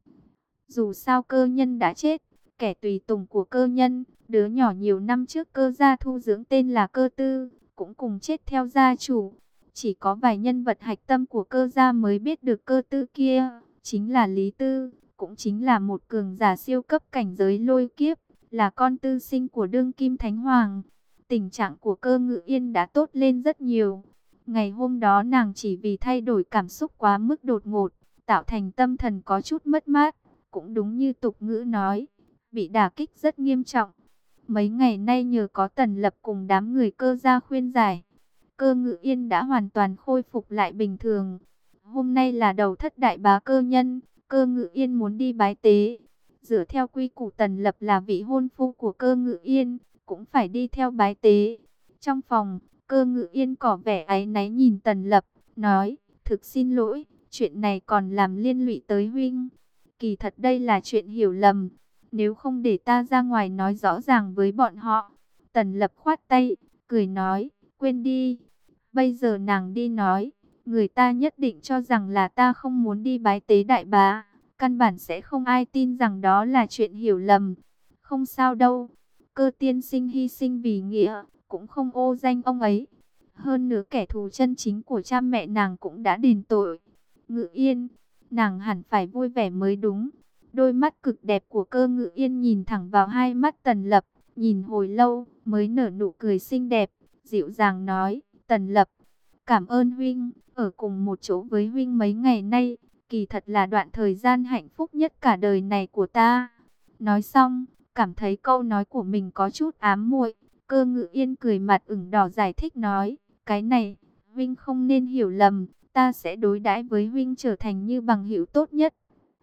Dù sao Cơ Nhân đã chết, kẻ tùy tùng của Cơ Nhân, đứa nhỏ nhiều năm trước Cơ gia thu dưỡng tên là Cơ Tư, cũng cùng chết theo gia chủ. Chỉ có vài nhân vật hạch tâm của Cơ gia mới biết được Cơ Tư kia, chính là Lý Tư, cũng chính là một cường giả siêu cấp cảnh giới lôi kiếp, là con tư sinh của đương kim Thánh Hoàng. Tình trạng của Cơ Ngự Yên đã tốt lên rất nhiều. Ngày hôm đó nàng chỉ vì thay đổi cảm xúc quá mức đột ngột, tạo thành tâm thần có chút mất mát, cũng đúng như tục ngữ nói, bị đả kích rất nghiêm trọng. Mấy ngày nay nhờ có Tần Lập cùng đám người Cơ gia khuyên giải, Cơ Ngự Yên đã hoàn toàn khôi phục lại bình thường. Hôm nay là đầu thất đại bá Cơ Nhân, Cơ Ngự Yên muốn đi bái tế. Dựa theo quy củ Tần Lập là vị hôn phu của Cơ Ngự Yên, cũng phải đi theo bái tế. Trong phòng, Cơ Ngự Yên tỏ vẻ áy náy nhìn Tần Lập, nói, thực xin lỗi, chuyện này còn làm liên lụy tới huynh. Kỳ thật đây là chuyện hiểu lầm, nếu không để ta ra ngoài nói rõ ràng với bọn họ. Tần Lập khoát tay, cười nói, quên đi. Bây giờ nàng đi nói, người ta nhất định cho rằng là ta không muốn đi bái tế đại bá. Căn bản sẽ không ai tin rằng đó là chuyện hiểu lầm. Không sao đâu, Cơ tiên sinh hy sinh vì nghĩa, cũng không ô danh ông ấy. Hơn nữa kẻ thù chân chính của cha mẹ nàng cũng đã đền tội. Ngự Yên, nàng hẳn phải vui vẻ mới đúng. Đôi mắt cực đẹp của Cơ Ngự Yên nhìn thẳng vào hai mắt Tần Lập, nhìn hồi lâu mới nở nụ cười xinh đẹp, dịu dàng nói, Tần Lập, cảm ơn huynh, ở cùng một chỗ với huynh mấy ngày nay, kỳ thật là đoạn thời gian hạnh phúc nhất cả đời này của ta. Nói xong, cảm thấy câu nói của mình có chút ám muội, Cơ Ngự Yên cười mặt ửng đỏ giải thích nói, cái này, huynh không nên hiểu lầm, ta sẽ đối đãi với huynh trở thành như bằng hữu tốt nhất.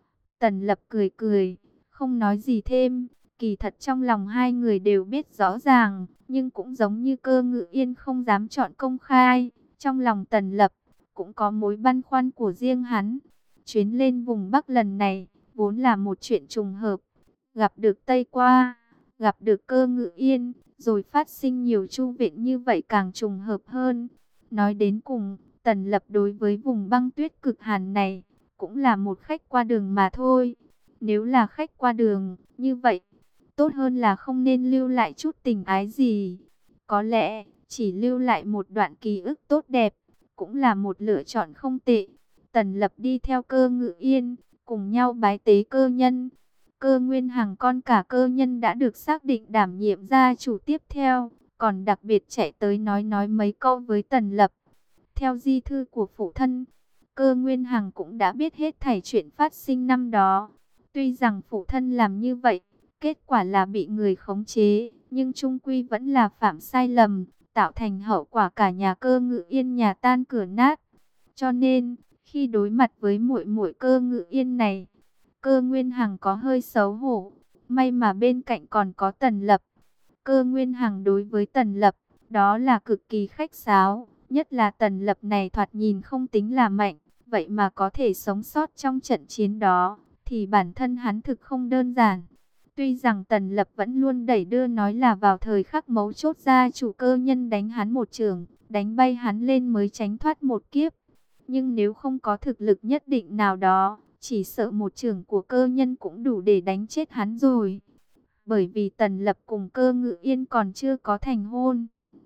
Tần Lập cười cười, không nói gì thêm, kỳ thật trong lòng hai người đều biết rõ ràng, nhưng cũng giống như Cơ Ngự Yên không dám chọn công khai, trong lòng Tần Lập cũng có mối băn khoăn của riêng hắn. Chuyến lên vùng Bắc lần này, vốn là một chuyện trùng hợp, gặp được Tây Qua, gặp được Cơ Ngự Yên, rồi phát sinh nhiều chu viện như vậy càng trùng hợp hơn. Nói đến cùng, Tần Lập đối với vùng băng tuyết cực hàn này, cũng là một khách qua đường mà thôi. Nếu là khách qua đường, như vậy, tốt hơn là không nên lưu lại chút tình ái gì. Có lẽ, chỉ lưu lại một đoạn ký ức tốt đẹp, cũng là một lựa chọn không tệ. Tần Lập đi theo Cơ Ngự Yên, cùng nhau bái tế Cơ Nhân. Cơ Nguyên Hằng con cả Cơ Nhân đã được xác định đảm nhiệm gia chủ tiếp theo, còn đặc biệt chạy tới nói nói mấy câu với Tần Lập. theo di thư của phụ thân, Cơ Nguyên Hằng cũng đã biết hết thảy chuyện phát sinh năm đó. Tuy rằng phụ thân làm như vậy, kết quả là bị người khống chế, nhưng chung quy vẫn là phạm sai lầm, tạo thành hậu quả cả nhà Cơ Ngự Yên nhà tan cửa nát. Cho nên, khi đối mặt với muội muội Cơ Ngự Yên này, Cơ Nguyên Hằng có hơi xấu hổ. May mà bên cạnh còn có Tần Lập. Cơ Nguyên Hằng đối với Tần Lập, đó là cực kỳ khách sáo. Nhất là Tần Lập này thoạt nhìn không tính là mạnh, vậy mà có thể sống sót trong trận chiến đó, thì bản thân hắn thực không đơn giản. Tuy rằng Tần Lập vẫn luôn đẩy đưa nói là vào thời khắc mấu chốt gia chủ Cơ nhân đánh hắn một chưởng, đánh bay hắn lên mới tránh thoát một kiếp. Nhưng nếu không có thực lực nhất định nào đó, chỉ sợ một chưởng của Cơ nhân cũng đủ để đánh chết hắn rồi. Bởi vì Tần Lập cùng Cơ Ngự Yên còn chưa có thành hôn,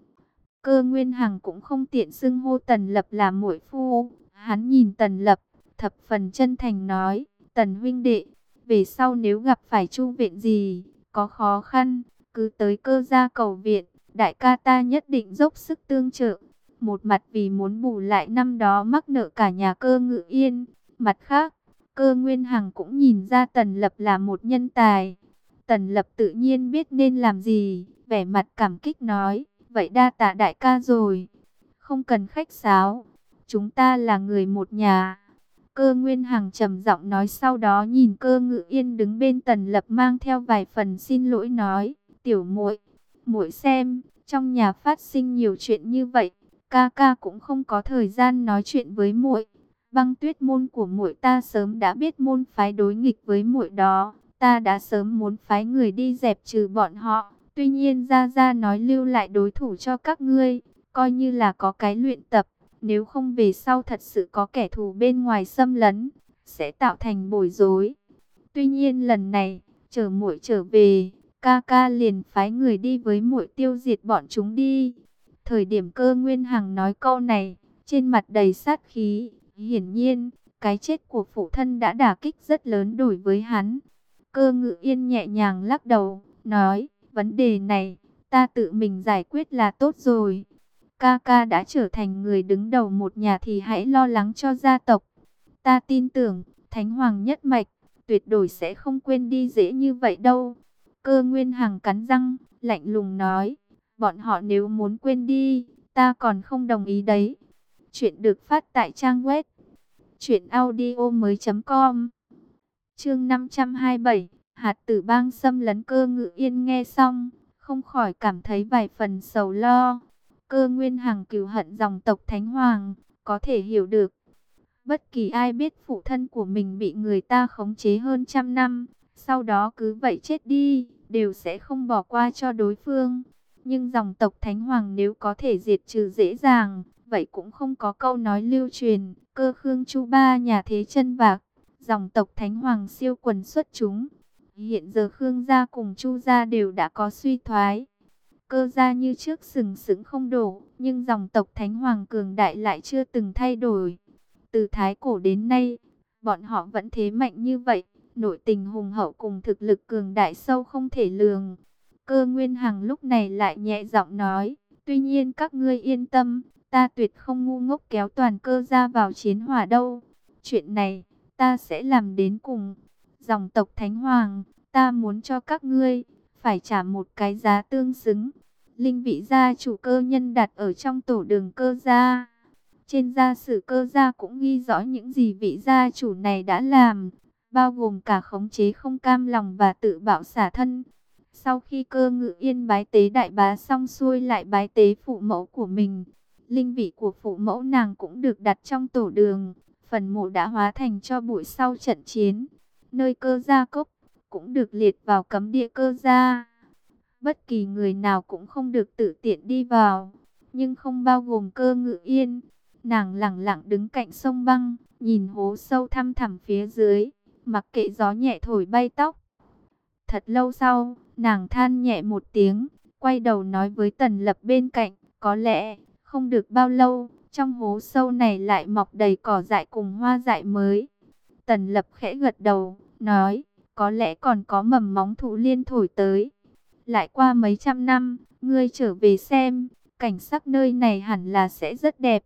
Cơ Nguyên Hằng cũng không tiện xưng hô Tần Lập là muội phu. Hắn nhìn Tần Lập, thập phần chân thành nói: Tần huynh đệ, về sau nếu gặp phải chu viện gì, có khó khăn, cứ tới Cơ gia cầu viện, đại ca ta nhất định dốc sức tương trợ. Một mặt vì muốn bù lại năm đó mắc nợ cả nhà Cơ Ngự Yên, mặt khác, Cơ Nguyên Hằng cũng nhìn ra Tần Lập là một nhân tài. Tần Lập tự nhiên biết nên làm gì, vẻ mặt cảm kích nói: vậy đa tạ đại ca rồi, không cần khách sáo, chúng ta là người một nhà. Cơ Nguyên Hằng trầm giọng nói, sau đó nhìn Cơ Ngự Yên đứng bên Tần Lập mang theo vài phần xin lỗi nói: tiểu muội, muội xem, trong nhà phát sinh nhiều chuyện như vậy, ca ca cũng không có thời gian nói chuyện với muội. Băng Tuyết môn của muội ta sớm đã biết môn phái đối nghịch với muội đó, ta đã sớm muốn phái người đi dẹp trừ bọn họ. Tuy nhiên Gia Gia nói lưu lại đối thủ cho các ngươi, coi như là có cái luyện tập. Nếu không về sau thật sự có kẻ thù bên ngoài xâm lấn, sẽ tạo thành bối rối. Tuy nhiên lần này, chờ muội trở về, ca ca liền phái người đi với muội tiêu diệt bọn chúng đi. Thời điểm Cơ Nguyên Hằng nói câu này, trên mặt đầy sát khí. Hiển nhiên, cái chết của phụ thân đã đả kích rất lớn đối với hắn. Cơ Ngự Yên nhẹ nhàng lắc đầu, nói: vấn đề này, ta tự mình giải quyết là tốt rồi. Ca ca đã trở thành người đứng đầu một nhà thì hãy lo lắng cho gia tộc. Ta tin tưởng, Thánh Hoàng nhất mạch, tuyệt đối sẽ không quên đi dễ như vậy đâu. Cơ Nguyên Hằng cắn răng, lạnh lùng nói: bọn họ nếu muốn quên đi, ta còn không đồng ý đấy. Chuyện được phát tại trang web truyện audio mới chấm com. Chương năm trăm hai mươi bảy, hạt tử bang xâm lấn. Cơ Ngự Yên nghe xong, không khỏi cảm thấy vài phần sầu lo. Cơ Nguyên Hằng cừu hận dòng tộc Thánh Hoàng, có thể hiểu được. Bất kỳ ai biết phụ thân của mình bị người ta khống chế hơn trăm năm, sau đó cứ vậy chết đi, đều sẽ không bỏ qua cho đối phương. Nhưng dòng tộc Thánh Hoàng nếu có thể diệt trừ dễ dàng, vậy cũng không có câu nói lưu truyền: Cơ Khương Chu ba nhà thế chân vạc, dòng tộc Thánh Hoàng siêu quần xuất chúng. Hiện giờ Khương gia cùng Chu gia đều đã có suy thoái. Cơ gia như trước sừng sững không đổ, nhưng dòng tộc Thánh Hoàng cường đại lại chưa từng thay đổi. Từ thái cổ đến nay, bọn họ vẫn thế mạnh như vậy, nội tình hùng hậu cùng thực lực cường đại sâu không thể lường. Cơ Nguyên Hằng lúc này lại nhẹ giọng nói: tuy nhiên các ngươi yên tâm, ta tuyệt không ngu ngốc kéo toàn Cơ gia vào chiến hỏa đâu. Chuyện này, ta sẽ làm đến cùng. Dòng tộc Thánh Hoàng, ta muốn cho các ngươi phải trả một cái giá tương xứng. Linh vị gia chủ Cơ nhân đặt ở trong tổ đường Cơ gia. Trên gia sử Cơ gia cũng ghi rõ những gì vị gia chủ này đã làm, bao gồm cả khống chế không cam lòng và tự bạo xả thân. Sau khi Cơ Ngự Yên bái tế đại bá xong xuôi lại bái tế phụ mẫu của mình. Linh vị của phụ mẫu nàng cũng được đặt trong tổ đường. Phần mộ đã hóa thành tro bụi sau trận chiến. Nơi Cơ gia cốc cũng được liệt vào cấm địa Cơ gia. Bất kỳ người nào cũng không được tự tiện đi vào, nhưng không bao gồm Cơ Ngự Yên. Nàng lẳng lặng đứng cạnh sông băng, nhìn hố sâu thăm thẳm phía dưới, mặc kệ gió nhẹ thổi bay tóc. Thật lâu sau, nàng than nhẹ một tiếng, quay đầu nói với Tần Lập bên cạnh: có lẽ không được bao lâu, trong hố sâu này lại mọc đầy cỏ dại cùng hoa dại mới. Tần Lập khẽ gật đầu, nói: có lẽ còn có mầm móng thụ liên thổi tới. Lại qua mấy trăm năm, ngươi trở về xem, cảnh sắc nơi này hẳn là sẽ rất đẹp.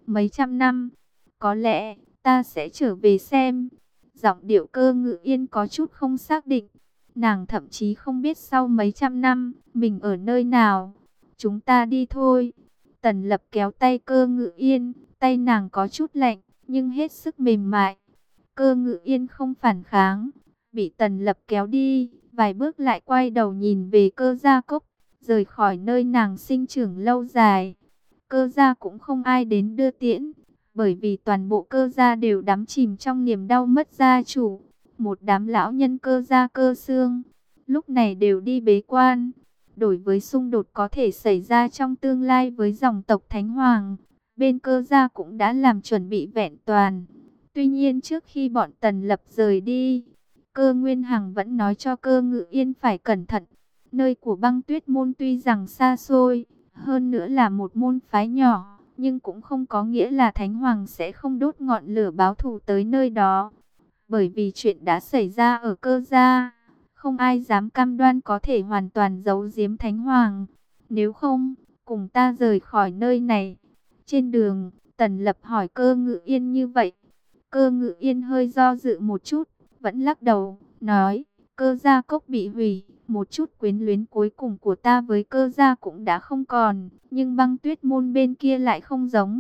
Mấy trăm năm, có lẽ ta sẽ trở về xem. Giọng điệu Cơ Ngự Yên có chút không xác định. Nàng thậm chí không biết sau mấy trăm năm, mình ở nơi nào. Chúng ta đi thôi. Tần Lập kéo tay Cơ Ngự Yên, tay nàng có chút lạnh, nhưng hết sức mềm mại. Cơ Ngự Yên không phản kháng, bị Tần Lập kéo đi, vài bước lại quay đầu nhìn về Cơ Gia Cốc, rời khỏi nơi nàng sinh trưởng lâu dài. Cơ gia cũng không ai đến đưa tiễn, bởi vì toàn bộ Cơ gia đều đắm chìm trong niềm đau mất gia chủ. Một đám lão nhân Cơ gia Cơ Xương, lúc này đều đi bế quan. Đối với xung đột có thể xảy ra trong tương lai với dòng tộc Thánh Hoàng, bên Cơ gia cũng đã làm chuẩn bị vẹn toàn. Tuy nhiên trước khi bọn Tần Lập rời đi, Cơ Nguyên Hằng vẫn nói cho Cơ Ngự Yên phải cẩn thận. Nơi của Băng Tuyết môn tuy rằng xa xôi, hơn nữa là một môn phái nhỏ, nhưng cũng không có nghĩa là Thánh Hoàng sẽ không đốt ngọn lửa báo thù tới nơi đó. Bởi vì chuyện đã xảy ra ở Cơ gia, không ai dám cam đoan có thể hoàn toàn giấu giếm Thánh Hoàng. Nếu không, cùng ta rời khỏi nơi này. Trên đường, Tần Lập hỏi Cơ Ngự Yên như vậy. Cơ Ngự Yên hơi do dự một chút, vẫn lắc đầu, nói, Cơ gia cốc bị hủy, một chút quyến luyến cuối cùng của ta với Cơ gia cũng đã không còn, nhưng Băng Tuyết môn bên kia lại không giống.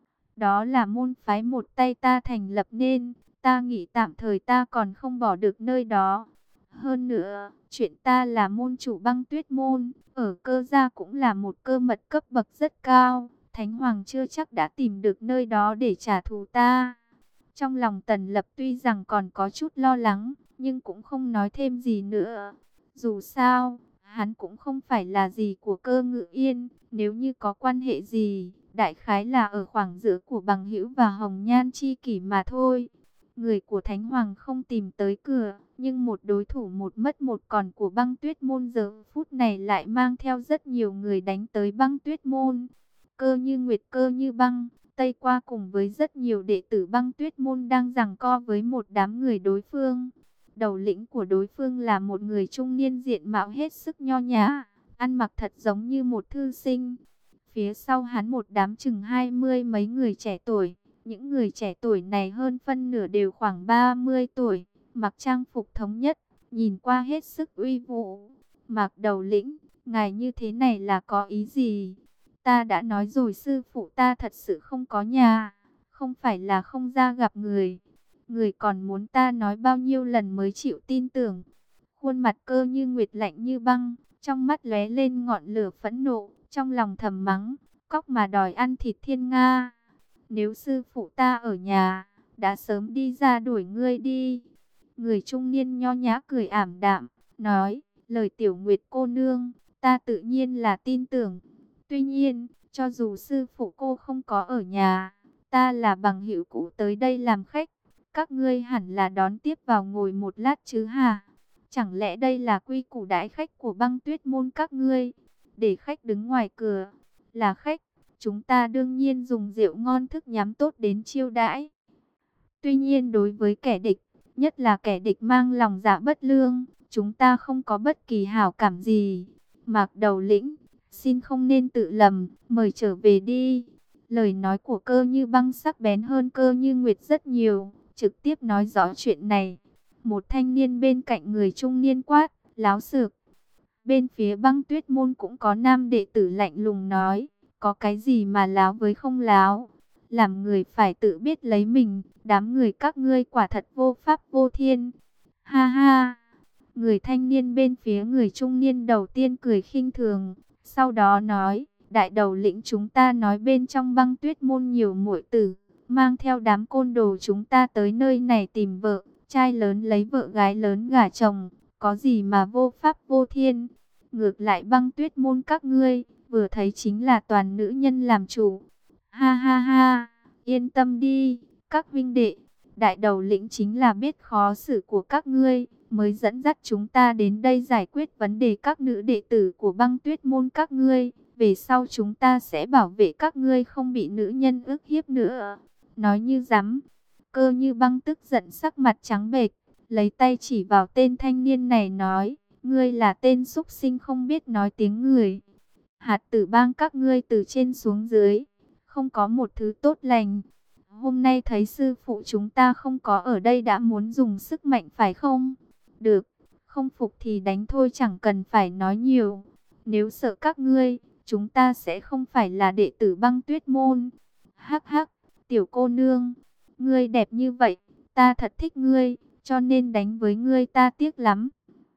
Đó là môn phái một tay ta thành lập nên, ta nghĩ tạm thời ta còn không bỏ được nơi đó. Hơn nữa, chuyện ta là môn chủ Băng Tuyết môn, ở Cơ gia cũng là một cơ mật cấp bậc rất cao, Thánh Hoàng chưa chắc đã tìm được nơi đó để trả thù ta. Trong lòng Tần Lập tuy rằng còn có chút lo lắng, nhưng cũng không nói thêm gì nữa. Dù sao, hắn cũng không phải là gì của Cơ Ngự Yên, nếu như có quan hệ gì, đại khái là ở khoảng giữa của Bằng Hữu và Hồng Nhan chi kỷ mà thôi. Người của Thánh Hoàng không tìm tới cửa, nhưng một đối thủ một mất một còn của Băng Tuyết môn giờ phút này lại mang theo rất nhiều người đánh tới Băng Tuyết môn. Cơ Như Nguyệt, Cơ Như Băng, Tây Qua cùng với rất nhiều đệ tử Băng Tuyết môn đang giằng co với một đám người đối phương. Đầu lĩnh của đối phương là một người trung niên diện mạo hết sức nho nhã, ăn mặc thật giống như một thư sinh. Phía sau hắn một đám chừng hai mươi mấy người trẻ tuổi. Những người trẻ tuổi này hơn phân nửa đều khoảng ba mươi tuổi, mặc trang phục thống nhất, nhìn qua hết sức uy vũ. Mạc đầu lĩnh, ngài như thế này là có ý gì? Ta đã nói rồi, sư phụ ta thật sự không có nhà, không phải là không ra gặp người. Người còn muốn ta nói bao nhiêu lần mới chịu tin tưởng. Khuôn mặt Cơ Như Nguyệt lạnh như băng, trong mắt lóe lên ngọn lửa phẫn nộ, trong lòng thầm mắng, cóc mà đòi ăn thịt thiên nga. Nếu sư phụ ta ở nhà, đã sớm đi ra đuổi ngươi đi. Người trung niên nho nhã cười ảm đạm, nói, lời Tiểu Nguyệt cô nương, ta tự nhiên là tin tưởng. Tuy nhiên, cho dù sư phụ cô không có ở nhà, ta là bằng hữu cũ tới đây làm khách. Các ngươi hẳn là đón tiếp vào ngồi một lát chứ hả? Chẳng lẽ đây là quy củ đãi khách của Băng Tuyết môn các ngươi? Để khách đứng ngoài cửa, là khách, chúng ta đương nhiên dùng rượu ngon thức nhắm tốt đến chiêu đãi. Tuy nhiên đối với kẻ địch, nhất là kẻ địch mang lòng dạ bất lương, chúng ta không có bất kỳ hảo cảm gì. Mạc đầu lĩnh, xin không nên tự lầm, mời trở về đi. Lời nói của Cơ Như Băng sắc bén hơn Cơ Như Nguyệt rất nhiều, trực tiếp nói rõ chuyện này. Một thanh niên bên cạnh người trung niên quát, láo xược. Bên phía Băng Tuyết môn cũng có nam đệ tử lạnh lùng nói, có cái gì mà láo với không láo. Làm người phải tự biết lấy mình, đám người các ngươi quả thật vô pháp vô thiên. Ha ha, người thanh niên bên phía người trung niên đầu tiên cười khinh thường, sau đó nói, đại đầu lĩnh chúng ta nói bên trong Băng Tuyết môn nhiều muội tử, mang theo đám côn đồ chúng ta tới nơi này tìm vợ, trai lớn lấy vợ gái lớn gả chồng, có gì mà vô pháp vô thiên. Ngược lại Băng Tuyết môn các ngươi, vừa thấy chính là toàn nữ nhân làm chủ. Ha ha ha, yên tâm đi, các huynh đệ, đại đầu lĩnh chính là biết khó xử của các ngươi, mới dẫn dắt chúng ta đến đây giải quyết vấn đề các nữ đệ tử của Băng Tuyết môn các ngươi. Về sau chúng ta sẽ bảo vệ các ngươi không bị nữ nhân ức hiếp nữa. Nói như rắm, Cơ Như Băng tức giận sắc mặt trắng bệch, lấy tay chỉ vào tên thanh niên này nói, ngươi là tên súc sinh không biết nói tiếng người. Hạt tử bang các ngươi từ trên xuống dưới, không có một thứ tốt lành. Hôm nay thấy sư phụ chúng ta không có ở đây đã muốn dùng sức mạnh phải không? Được, không phục thì đánh thôi, chẳng cần phải nói nhiều. Nếu sợ các ngươi, chúng ta sẽ không phải là đệ tử Băng Tuyết môn. Hắc hắc, tiểu cô nương, ngươi đẹp như vậy, ta thật thích ngươi, cho nên đánh với ngươi ta tiếc lắm.